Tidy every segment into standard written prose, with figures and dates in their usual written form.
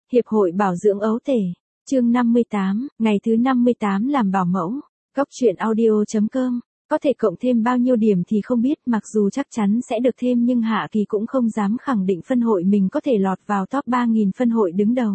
Hiệp hội Bảo dưỡng ấu tể. Chương 58, ngày thứ 58 làm bảo mẫu. Góc truyện audio.com. Có thể cộng thêm bao nhiêu điểm thì không biết, mặc dù chắc chắn sẽ được thêm nhưng Hạ Kỳ cũng không dám khẳng định phân hội mình có thể lọt vào top 3.000 phân hội đứng đầu.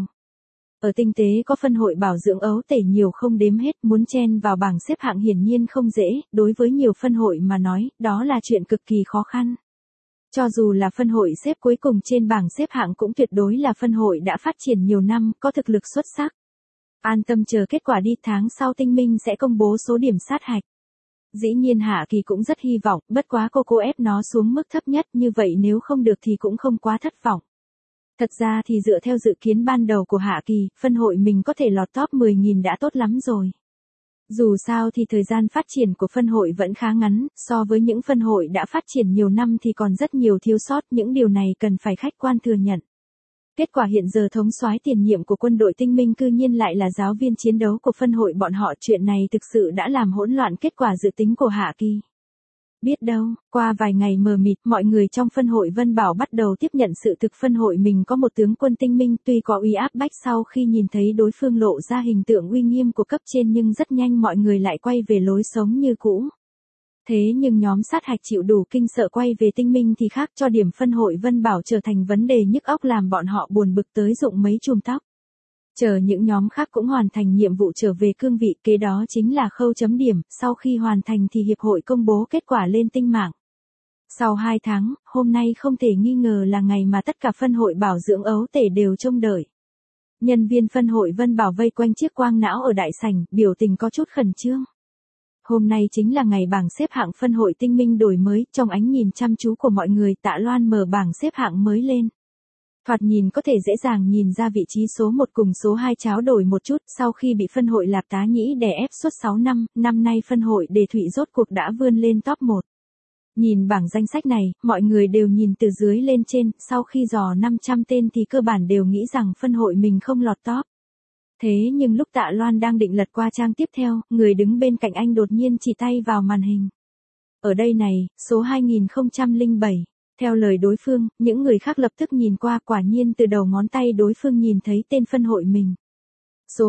Ở tinh tế có phân hội bảo dưỡng ấu tể nhiều không đếm hết, muốn chen vào bảng xếp hạng hiển nhiên không dễ, đối với nhiều phân hội mà nói, đó là chuyện cực kỳ khó khăn. Cho dù là phân hội xếp cuối cùng trên bảng xếp hạng cũng tuyệt đối là phân hội đã phát triển nhiều năm, có thực lực xuất sắc. An tâm chờ kết quả đi, tháng sau Tinh Minh sẽ công bố số điểm sát hạch. Dĩ nhiên Hạ Kỳ cũng rất hy vọng, bất quá cô ép nó xuống mức thấp nhất, như vậy nếu không được thì cũng không quá thất vọng. Thật ra thì dựa theo dự kiến ban đầu của Hạ Kỳ, phân hội mình có thể lọt top 10.000 đã tốt lắm rồi. Dù sao thì thời gian phát triển của phân hội vẫn khá ngắn, so với những phân hội đã phát triển nhiều năm thì còn rất nhiều thiếu sót, những điều này cần phải khách quan thừa nhận. Kết quả hiện giờ thống soái tiền nhiệm của quân đội Tinh Minh cư nhiên lại là giáo viên chiến đấu của phân hội bọn họ, chuyện này thực sự đã làm hỗn loạn kết quả dự tính của Hạ Kỳ. Biết đâu, qua vài ngày mờ mịt, mọi người trong phân hội Vân Bảo bắt đầu tiếp nhận sự thực phân hội mình có một tướng quân Tinh Minh, tuy có uy áp bách sau khi nhìn thấy đối phương lộ ra hình tượng uy nghiêm của cấp trên nhưng rất nhanh mọi người lại quay về lối sống như cũ. Thế nhưng nhóm sát hạch chịu đủ kinh sợ quay về Tinh Minh thì khác, cho điểm phân hội Vân Bảo trở thành vấn đề nhức óc làm bọn họ buồn bực tới rụng mấy chùm tóc. Chờ những nhóm khác cũng hoàn thành nhiệm vụ trở về cương vị, kế đó chính là khâu chấm điểm, sau khi hoàn thành thì hiệp hội công bố kết quả lên tinh mạng. Sau 2 tháng, hôm nay không thể nghi ngờ là ngày mà tất cả phân hội bảo dưỡng ấu tể đều trông đợi. Nhân viên phân hội Vân Bảo vây quanh chiếc quang não ở đại sảnh, biểu tình có chút khẩn trương. Hôm nay chính là ngày bảng xếp hạng phân hội Tinh Minh đổi mới, trong ánh nhìn chăm chú của mọi người Tạ Loan mở bảng xếp hạng mới lên. Thoạt nhìn có thể dễ dàng nhìn ra vị trí số 1 cùng số 2 tráo đổi một chút, sau khi bị phân hội Lạp Tá Nhĩ đè ép suốt 6 năm, năm nay phân hội Đề Thụy rốt cuộc đã vươn lên top 1. Nhìn bảng danh sách này, mọi người đều nhìn từ dưới lên trên, sau khi dò 500 tên thì cơ bản đều nghĩ rằng phân hội mình không lọt top. Thế nhưng lúc Tạ Loan đang định lật qua trang tiếp theo, người đứng bên cạnh anh đột nhiên chỉ tay vào màn hình. Ở đây này, số 2007. Theo lời đối phương, những người khác lập tức nhìn qua, quả nhiên từ đầu ngón tay đối phương nhìn thấy tên phân hội mình. Số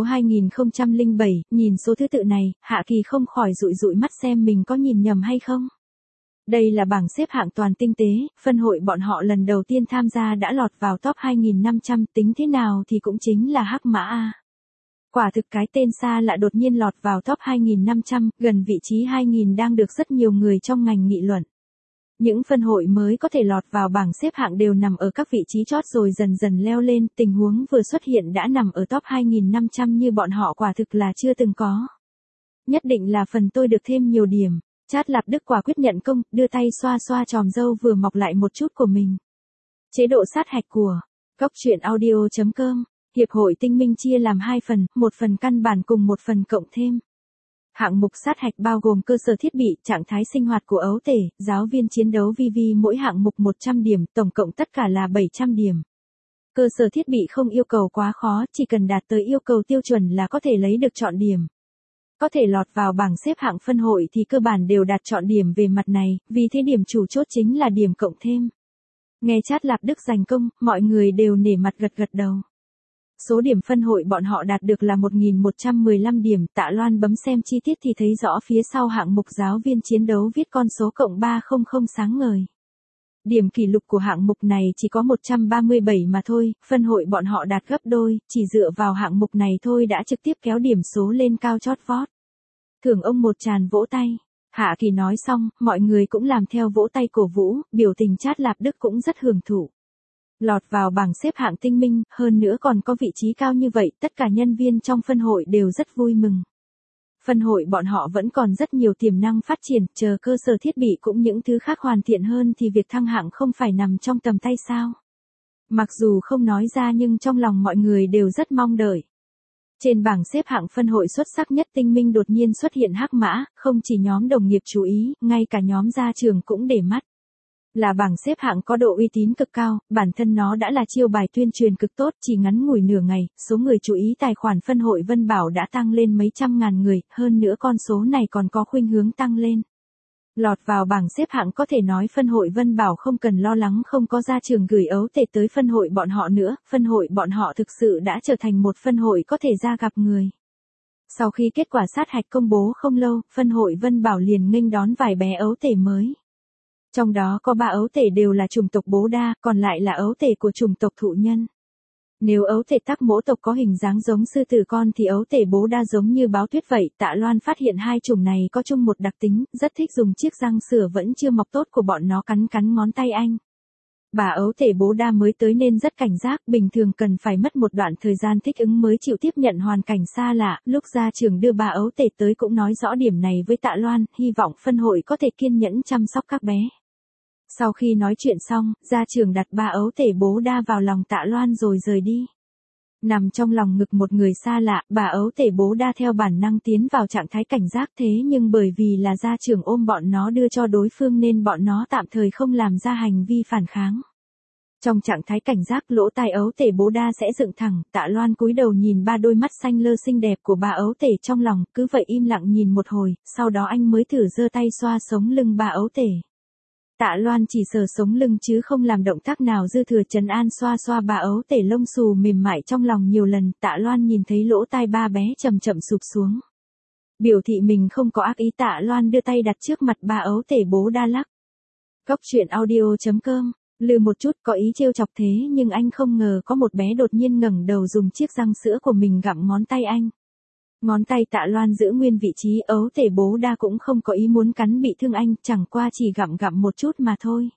2007, nhìn số thứ tự này, Hạ Kỳ không khỏi dụi mắt xem mình có nhìn nhầm hay không. Đây là bảng xếp hạng toàn tinh tế, phân hội bọn họ lần đầu tiên tham gia đã lọt vào top 2500, tính thế nào thì cũng chính là hắc mã A. Quả thực cái tên xa lạ đột nhiên lọt vào top 2500, gần vị trí 2000 đang được rất nhiều người trong ngành nghị luận. Những phân hội mới có thể lọt vào bảng xếp hạng đều nằm ở các vị trí chót rồi dần dần leo lên, tình huống vừa xuất hiện đã nằm ở top 2500 như bọn họ quả thực là chưa từng có. Nhất định là phần tôi được thêm nhiều điểm. Chát Lạp Đức quả quyết nhận công, đưa tay xoa xoa chòm râu vừa mọc lại một chút của mình. Chế độ sát hạch của Góc truyện audio.com. Hiệp hội Tinh Minh chia làm 2 phần, một phần căn bản cùng một phần cộng thêm. Hạng mục sát hạch bao gồm cơ sở thiết bị, trạng thái sinh hoạt của ấu tể, giáo viên chiến đấu VV, mỗi hạng mục 100 điểm, tổng cộng tất cả là 700 điểm. Cơ sở thiết bị không yêu cầu quá khó, chỉ cần đạt tới yêu cầu tiêu chuẩn là có thể lấy được chọn điểm. Có thể lọt vào bảng xếp hạng phân hội thì cơ bản đều đạt chọn điểm về mặt này, vì thế điểm chủ chốt chính là điểm cộng thêm. Nghe Chát Lạp Đức giành công, mọi người đều nể mặt gật đầu. Số điểm phân hội bọn họ đạt được là 1115 điểm, Tạ Loan bấm xem chi tiết thì thấy rõ phía sau hạng mục giáo viên chiến đấu viết con số cộng 300 sáng ngời. Điểm kỷ lục của hạng mục này chỉ có 137 mà thôi, phân hội bọn họ đạt gấp đôi, chỉ dựa vào hạng mục này thôi đã trực tiếp kéo điểm số lên cao chót vót. Thưởng ông một tràng vỗ tay. Hạ Kỳ nói xong, mọi người cũng làm theo vỗ tay cổ vũ, biểu tình Chát Lạp Đức cũng rất hưởng thụ. Lọt vào bảng xếp hạng Tinh Minh, hơn nữa còn có vị trí cao như vậy, tất cả nhân viên trong phân hội đều rất vui mừng. Phân hội bọn họ vẫn còn rất nhiều tiềm năng phát triển, chờ cơ sở thiết bị cũng những thứ khác hoàn thiện hơn thì việc thăng hạng không phải nằm trong tầm tay sao. Mặc dù không nói ra nhưng trong lòng mọi người đều rất mong đợi. Trên bảng xếp hạng phân hội xuất sắc nhất Tinh Minh đột nhiên xuất hiện hắc mã, không chỉ nhóm đồng nghiệp chú ý, ngay cả nhóm gia trường cũng để mắt. Là bảng xếp hạng có độ uy tín cực cao, bản thân nó đã là chiêu bài tuyên truyền cực tốt, chỉ ngắn ngủi nửa ngày, số người chú ý tài khoản phân hội Vân Bảo đã tăng lên mấy trăm ngàn người, hơn nữa con số này còn có khuynh hướng tăng lên. Lọt vào bảng xếp hạng có thể nói phân hội Vân Bảo không cần lo lắng không có gia trưởng gửi ấu tể tới phân hội bọn họ nữa, phân hội bọn họ thực sự đã trở thành một phân hội có thể ra gặp người. Sau khi kết quả sát hạch công bố không lâu, phân hội Vân Bảo liền nghênh đón vài bé ấu tể mới. Trong đó có 3 ấu tể đều là chủng tộc Bố Đa, còn lại là ấu tể của chủng tộc Thụ Nhân. Nếu ấu tể Tắc Mỗ tộc có hình dáng giống sư tử con thì ấu tể Bố Đa giống như báo tuyết vậy. Tạ Loan phát hiện hai chủng này có chung một đặc tính, rất thích dùng chiếc răng sửa vẫn chưa mọc tốt của bọn nó cắn cắn ngón tay anh. Bà ấu tể Bố Đa mới tới nên rất cảnh giác, bình thường cần phải mất một đoạn thời gian thích ứng mới chịu tiếp nhận hoàn cảnh xa lạ. Lúc gia trưởng đưa bà ấu tể tới cũng nói rõ điểm này với Tạ Loan, hy vọng phân hội có thể kiên nhẫn chăm sóc các bé. Sau khi nói chuyện xong, gia trưởng đặt ba ấu tể Bố Đa vào lòng Tạ Loan rồi rời đi. Nằm trong lòng ngực một người xa lạ, bà ấu tể Bố Đa theo bản năng tiến vào trạng thái cảnh giác, thế nhưng bởi vì là gia trưởng ôm bọn nó đưa cho đối phương nên bọn nó tạm thời không làm ra hành vi phản kháng. Trong trạng thái cảnh giác, lỗ tai ấu tể Bố Đa sẽ dựng thẳng. Tạ Loan cúi đầu nhìn ba đôi mắt xanh lơ xinh đẹp của bà ấu tể trong lòng, cứ vậy im lặng nhìn một hồi, sau đó anh mới thử giơ tay xoa sống lưng bà ấu tể. Tạ Loan chỉ sờ sống lưng chứ không làm động tác nào dư thừa, trấn an xoa xoa bà ấu tể lông xù mềm mại trong lòng nhiều lần. Tạ Loan nhìn thấy lỗ tai ba bé chậm chậm sụp xuống. Biểu thị mình không có ác ý, Tạ Loan đưa tay đặt trước mặt bà ấu tể Bố Đa lắc. Cốc truyện audio.com, lừ một chút có ý trêu chọc thế nhưng anh không ngờ có một bé đột nhiên ngẩng đầu dùng chiếc răng sữa của mình gặm ngón tay anh. Ngón tay Tạ Loan giữ nguyên vị trí, ấu tể Bố Đa cũng không có ý muốn cắn bị thương anh, chẳng qua chỉ gặm một chút mà thôi.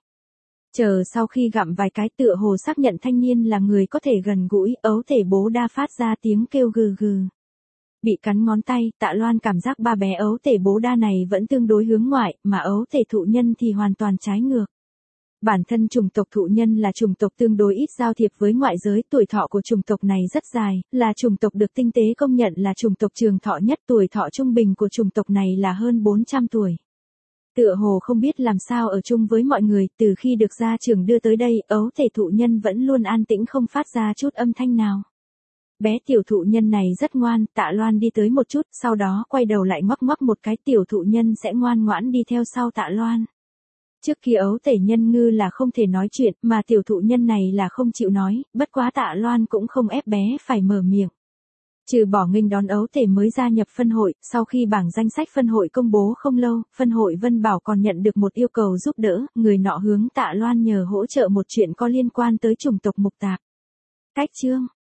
Chờ sau khi gặm vài cái tựa hồ xác nhận thanh niên là người có thể gần gũi, ấu tể Bố Đa phát ra tiếng kêu gừ gừ. Bị cắn ngón tay, Tạ Loan cảm giác ba bé ấu tể Bố Đa này vẫn tương đối hướng ngoại, mà ấu tể Thụ Nhân thì hoàn toàn trái ngược. Bản thân chủng tộc Thụ Nhân là chủng tộc tương đối ít giao thiệp với ngoại giới, tuổi thọ của chủng tộc này rất dài, là chủng tộc được tinh tế công nhận là chủng tộc trường thọ nhất, tuổi thọ trung bình của chủng tộc này là hơn 400 tuổi. Tựa hồ không biết làm sao ở chung với mọi người, từ khi được gia trưởng đưa tới đây, ấu tể Thụ Nhân vẫn luôn an tĩnh không phát ra chút âm thanh nào. Bé tiểu Thụ Nhân này rất ngoan, Tạ Loan đi tới một chút, sau đó quay đầu lại ngoắc ngoắc một cái, tiểu Thụ Nhân sẽ ngoan ngoãn đi theo sau Tạ Loan. Trước kia ấu tể Nhân Ngư là không thể nói chuyện, mà tiểu Thụ Nhân này là không chịu nói, bất quá Tạ Loan cũng không ép bé phải mở miệng. Trừ bỏ nghênh đón ấu tể mới gia nhập phân hội, sau khi bảng danh sách phân hội công bố không lâu, phân hội Vân Bảo còn nhận được một yêu cầu giúp đỡ, người nọ hướng Tạ Loan nhờ hỗ trợ một chuyện có liên quan tới chủng tộc Mục Tạp. Cách chương